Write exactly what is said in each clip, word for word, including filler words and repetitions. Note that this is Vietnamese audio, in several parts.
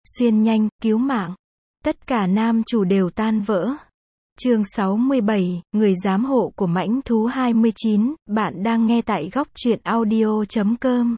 xuyên nhanh, cứu mạng. Tất cả nam chủ đều tan vỡ. Chương sáu mươi bảy, người giám hộ của mãnh thú hai mươi chín, bạn đang nghe tại góc truyện audio chấm com.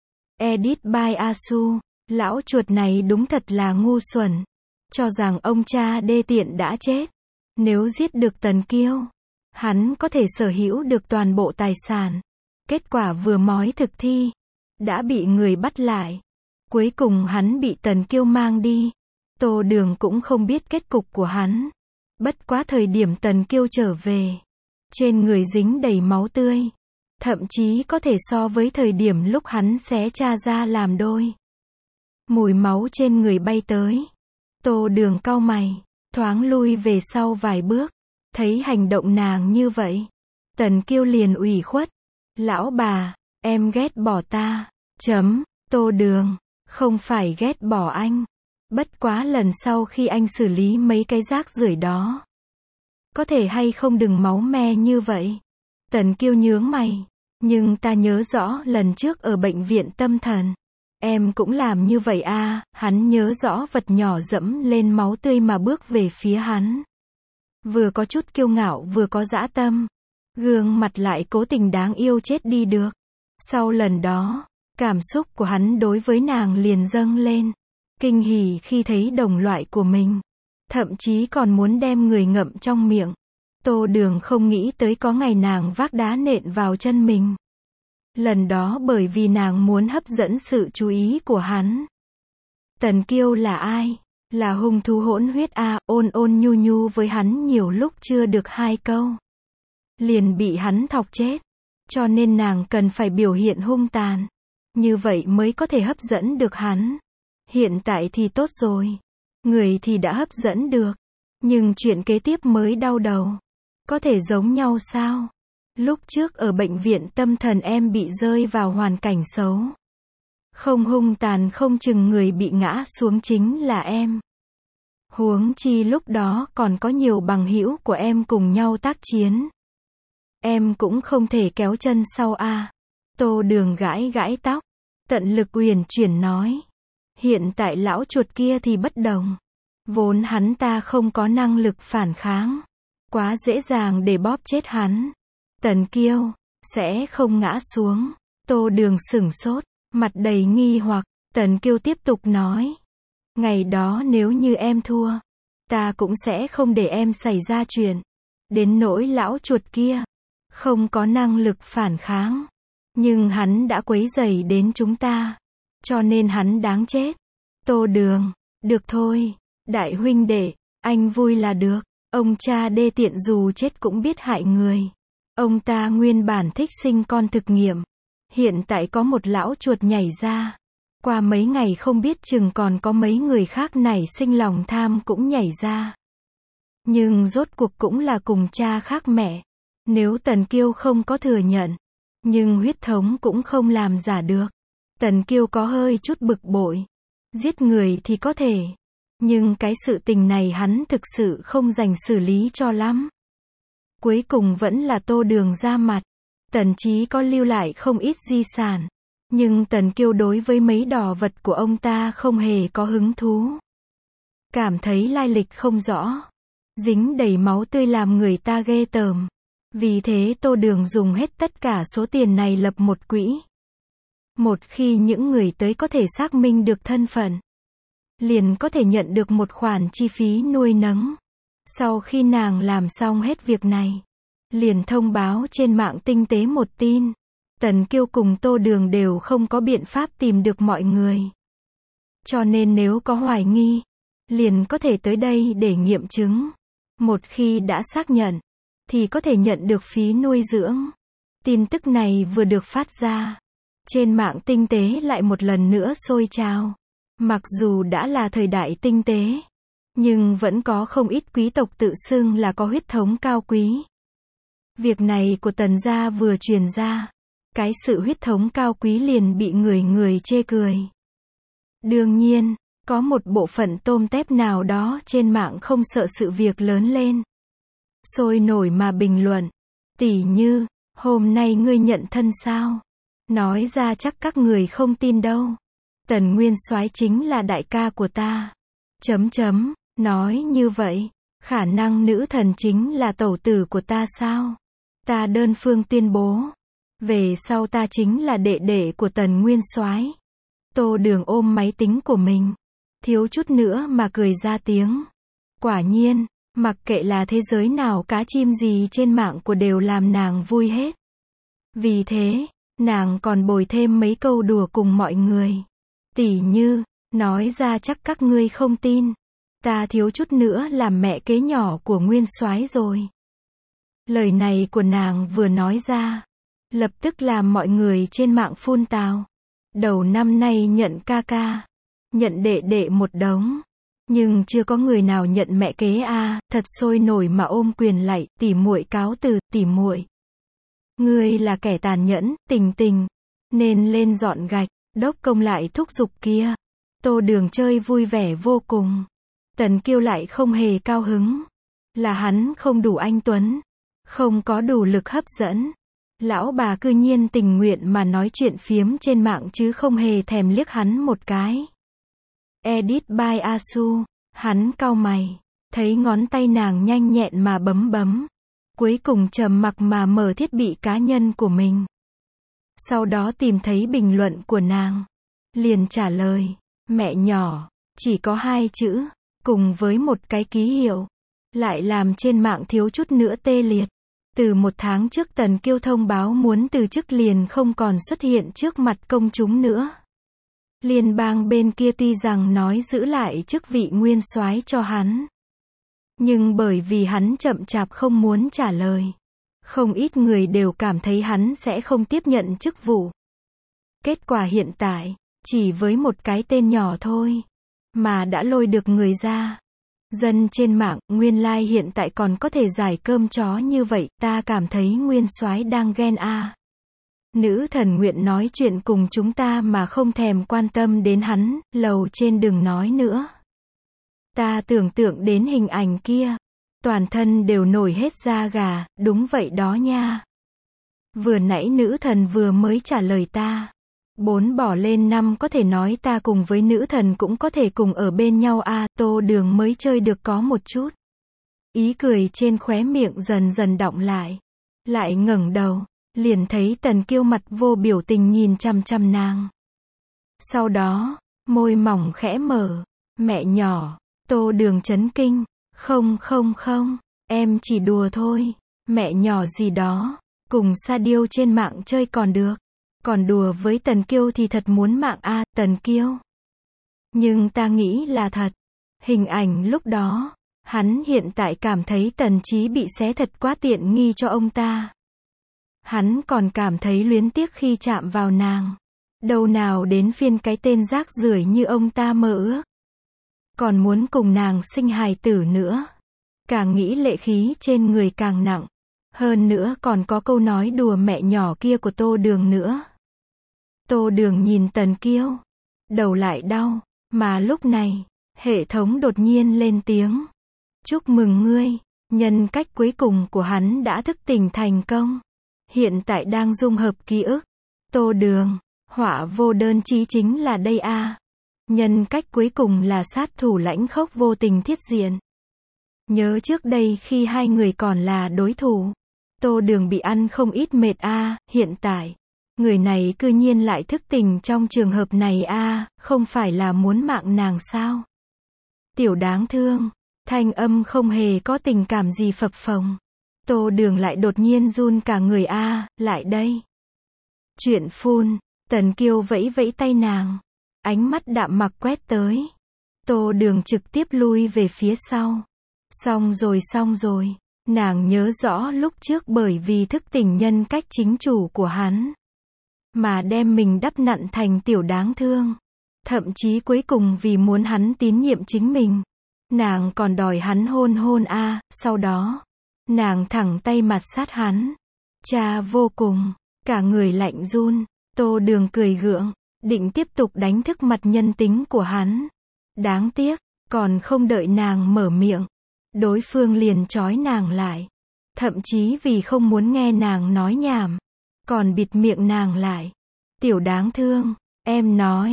Edit by Asu, lão chuột này đúng thật là ngu xuẩn. Cho rằng ông cha đê tiện đã chết. Nếu giết được Tần Kiêu, hắn có thể sở hữu được toàn bộ tài sản. Kết quả vừa mói thực thi, đã bị người bắt lại. Cuối cùng hắn bị Tần Kiêu mang đi. Tô Đường cũng không biết kết cục của hắn. Bất quá thời điểm Tần Kiêu trở về, trên người dính đầy máu tươi. Thậm chí có thể so với thời điểm lúc hắn xé cha ra làm đôi. Mùi máu trên người bay tới. Tô Đường cau mày, thoáng lui về sau vài bước. Thấy hành động nàng như vậy, Tần Kiêu liền ủy khuất. Lão bà, em ghét bỏ ta. Chấm, Tô Đường, không phải ghét bỏ anh. Bất quá lần sau khi anh xử lý mấy cái rác rưởi đó, có thể hay không đừng máu me như vậy. Tần Kiêu nhướng mày. Nhưng ta nhớ rõ lần trước ở bệnh viện tâm thần, em cũng làm như vậy à. Hắn nhớ rõ vật nhỏ dẫm lên máu tươi mà bước về phía hắn. Vừa có chút kiêu ngạo vừa có dã tâm. Gương mặt lại cố tình đáng yêu chết đi được. Sau lần đó, cảm xúc của hắn đối với nàng liền dâng lên. Kinh hỉ khi thấy đồng loại của mình. Thậm chí còn muốn đem người ngậm trong miệng. Tô Đường không nghĩ tới có ngày nàng vác đá nện vào chân mình. Lần đó bởi vì nàng muốn hấp dẫn sự chú ý của hắn. Tần Kiêu là ai? Là hung thú hỗn huyết a. Ôn ôn nhu nhu với hắn nhiều lúc chưa được hai câu, liền bị hắn thọc chết. Cho nên nàng cần phải biểu hiện hung tàn. Như vậy mới có thể hấp dẫn được hắn. Hiện tại thì tốt rồi. Người thì đã hấp dẫn được. Nhưng chuyện kế tiếp mới đau đầu. Có thể giống nhau sao? Lúc trước ở bệnh viện tâm thần em bị rơi vào hoàn cảnh xấu. Không hung tàn không chừng người bị ngã xuống chính là em. Huống chi lúc đó còn có nhiều bằng hữu của em cùng nhau tác chiến. Em cũng không thể kéo chân sau a. À. Tô Đường gãi gãi tóc. Tận lực uyển chuyển nói. Hiện tại lão chuột kia thì bất đồng. Vốn hắn ta không có năng lực phản kháng. Quá dễ dàng để bóp chết hắn. Tần Kiêu sẽ không ngã xuống. Tô Đường sửng sốt, mặt đầy nghi hoặc. Tần Kiêu tiếp tục nói. Ngày đó nếu như em thua, ta cũng sẽ không để em xảy ra chuyện. Đến nỗi lão chuột kia, không có năng lực phản kháng. Nhưng hắn đã quấy rầy đến chúng ta. Cho nên hắn đáng chết. Tô Đường, được thôi. Đại huynh đệ, anh vui là được. Ông cha đê tiện dù chết cũng biết hại người. Ông ta nguyên bản thích sinh con thực nghiệm. Hiện tại có một lão chuột nhảy ra. Qua mấy ngày không biết chừng còn có mấy người khác nảy sinh lòng tham cũng nhảy ra. Nhưng rốt cuộc cũng là cùng cha khác mẹ. Nếu Tần Kiêu không có thừa nhận, nhưng huyết thống cũng không làm giả được. Tần Kiêu có hơi chút bực bội. Giết người thì có thể. Nhưng cái sự tình này hắn thực sự không dành xử lý cho lắm. Cuối cùng vẫn là Tô Đường ra mặt. Tần Chí có lưu lại không ít di sản. Nhưng Tần Kiêu đối với mấy đò vật của ông ta không hề có hứng thú. Cảm thấy lai lịch không rõ. Dính đầy máu tươi làm người ta ghê tởm. Vì thế Tô Đường dùng hết tất cả số tiền này lập một quỹ. Một khi những người tới có thể xác minh được thân phận, liền có thể nhận được một khoản chi phí nuôi nấng. Sau khi nàng làm xong hết việc này, liền thông báo trên mạng tinh tế một tin. Tần Kiêu cùng Tô Đường đều không có biện pháp tìm được mọi người. Cho nên nếu có hoài nghi, liền có thể tới đây để nghiệm chứng. Một khi đã xác nhận, thì có thể nhận được phí nuôi dưỡng. Tin tức này vừa được phát ra, trên mạng tinh tế lại một lần nữa sôi trào. Mặc dù đã là thời đại tinh tế, nhưng vẫn có không ít quý tộc tự xưng là có huyết thống cao quý. Việc này của Tần gia vừa truyền ra, cái sự huyết thống cao quý liền bị người người chê cười. Đương nhiên, có một bộ phận tôm tép nào đó trên mạng không sợ sự việc lớn lên, sôi nổi mà bình luận. Tỉ như, hôm nay ngươi nhận thân sao? Nói ra chắc các người không tin đâu. Tần Nguyên Soái chính là đại ca của ta. Chấm chấm, nói như vậy, khả năng nữ thần chính là tẩu tử của ta sao? Ta đơn phương tuyên bố, về sau ta chính là đệ đệ của Tần Nguyên Soái. Tô Đường ôm máy tính của mình, thiếu chút nữa mà cười ra tiếng. Quả nhiên, mặc kệ là thế giới nào cá chim gì trên mạng của đều làm nàng vui hết. Vì thế, nàng còn bồi thêm mấy câu đùa cùng mọi người. Tỉ như, nói ra chắc các ngươi không tin, ta thiếu chút nữa làm mẹ kế nhỏ của Nguyên Soái rồi. Lời này của nàng vừa nói ra, lập tức làm mọi người trên mạng phun tào. Đầu năm nay nhận ca ca, nhận đệ đệ một đống, nhưng chưa có người nào nhận mẹ kế a, à, thật sôi nổi mà ôm quyền lạy, tỉ muội cáo từ, tỉ muội. Ngươi là kẻ tàn nhẫn, Tình Tình, nên lên dọn gạch, đốc công lại thúc giục kia. Tô Đường chơi vui vẻ vô cùng. Tần Kiêu lại không hề cao hứng. Là hắn không đủ anh tuấn, không có đủ lực hấp dẫn. Lão bà cư nhiên tình nguyện mà nói chuyện phiếm trên mạng chứ không hề thèm liếc hắn một cái. Edit by Asu, hắn cau mày, thấy ngón tay nàng nhanh nhẹn mà bấm bấm. Cuối cùng trầm mặc mà mở thiết bị cá nhân của mình. Sau đó tìm thấy bình luận của nàng, liền trả lời, mẹ nhỏ, chỉ có hai chữ, cùng với một cái ký hiệu, lại làm trên mạng thiếu chút nữa tê liệt. Từ một tháng trước Tần Kiêu thông báo muốn từ chức liền không còn xuất hiện trước mặt công chúng nữa. Liên bang bên kia tuy rằng nói giữ lại chức vị nguyên soái cho hắn, nhưng bởi vì hắn chậm chạp không muốn trả lời, không ít người đều cảm thấy hắn sẽ không tiếp nhận chức vụ. Kết quả hiện tại, chỉ với một cái tên nhỏ thôi, mà đã lôi được người ra. Dân trên mạng, nguyên lai like hiện tại còn có thể giải cơm chó như vậy, ta cảm thấy Nguyên Soái đang ghen a. À. Nữ thần nguyện nói chuyện cùng chúng ta mà không thèm quan tâm đến hắn, lầu trên đừng nói nữa. Ta tưởng tượng đến hình ảnh kia, toàn thân đều nổi hết da gà, đúng vậy đó nha. Vừa nãy nữ thần vừa mới trả lời ta. Bốn bỏ lên năm có thể nói ta cùng với nữ thần cũng có thể cùng ở bên nhau a. À, Tô Đường mới chơi được có một chút. Ý cười trên khóe miệng dần dần đọng lại. Lại ngẩng đầu, liền thấy Tần Kiêu mặt vô biểu tình nhìn chằm chằm nàng. Sau đó, môi mỏng khẽ mở, mẹ nhỏ. Tô Đường chấn kinh, không không không, em chỉ đùa thôi, mẹ nhỏ gì đó, cùng sa điêu trên mạng chơi còn được, còn đùa với Tần Kiêu thì thật muốn mạng a. À, Tần Kiêu. Nhưng ta nghĩ là thật, hình ảnh lúc đó, hắn hiện tại cảm thấy Tần Chí bị xé thật quá tiện nghi cho ông ta. Hắn còn cảm thấy luyến tiếc khi chạm vào nàng, đâu nào đến phiên cái tên rác rưởi như ông ta mơ ước. Còn muốn cùng nàng sinh hài tử nữa. Càng nghĩ lệ khí trên người càng nặng. Hơn nữa còn có câu nói đùa mẹ nhỏ kia của Tô Đường nữa. Tô Đường nhìn Tần Kiêu, đầu lại đau, mà lúc này, hệ thống đột nhiên lên tiếng. Chúc mừng ngươi, nhân cách cuối cùng của hắn đã thức tỉnh thành công. Hiện tại đang dung hợp ký ức. Tô Đường, họa vô đơn chí chính là đây a. À. Nhân cách cuối cùng là sát thủ lãnh khốc vô tình thiết diện. Nhớ trước đây khi hai người còn là đối thủ, Tô Đường bị ăn không ít mệt a. À, hiện tại, người này cư nhiên lại thức tỉnh trong trường hợp này a. À, không phải là muốn mạng nàng sao? Tiểu đáng thương, thanh âm không hề có tình cảm gì phập phồng. Tô Đường lại đột nhiên run cả người a. À, lại đây. Chuyện phun, Tần Kiêu vẫy vẫy tay nàng. Ánh mắt đạm mặc quét tới. Tô Đường trực tiếp lui về phía sau. Xong rồi xong rồi. Nàng nhớ rõ lúc trước bởi vì thức tỉnh nhân cách chính chủ của hắn, mà đem mình đắp nặn thành tiểu đáng thương. Thậm chí cuối cùng vì muốn hắn tín nhiệm chính mình, nàng còn đòi hắn hôn hôn a. À, sau đó, nàng thẳng tay mặt sát hắn. Cha vô cùng. Cả người lạnh run. Tô Đường cười gượng, định tiếp tục đánh thức mặt nhân tính của hắn. Đáng tiếc, còn không đợi nàng mở miệng, đối phương liền trói nàng lại. Thậm chí vì không muốn nghe nàng nói nhảm, còn bịt miệng nàng lại. Tiểu đáng thương, em nói,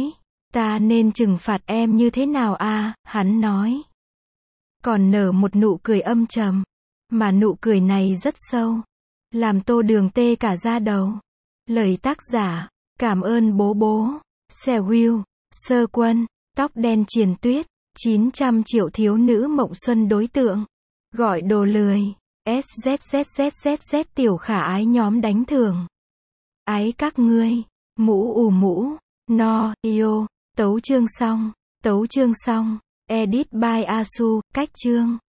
Ta nên trừng phạt em như thế nào a? Hắn nói. Còn nở một nụ cười âm trầm. Mà nụ cười này rất sâu. Làm Tô Đường tê cả da đầu. Lời tác giả. Cảm ơn bố bố. Sẻ Will. Sơ Quân. Tóc đen triền tuyết. chín trăm triệu thiếu nữ mộng xuân đối tượng. Gọi đồ lười. SZZZZZ tiểu khả ái nhóm đánh thưởng. Ái các ngươi. Mũ ù mũ. No, yo. Tấu chương xong. Tấu chương xong. Edit by Asu. Cách chương.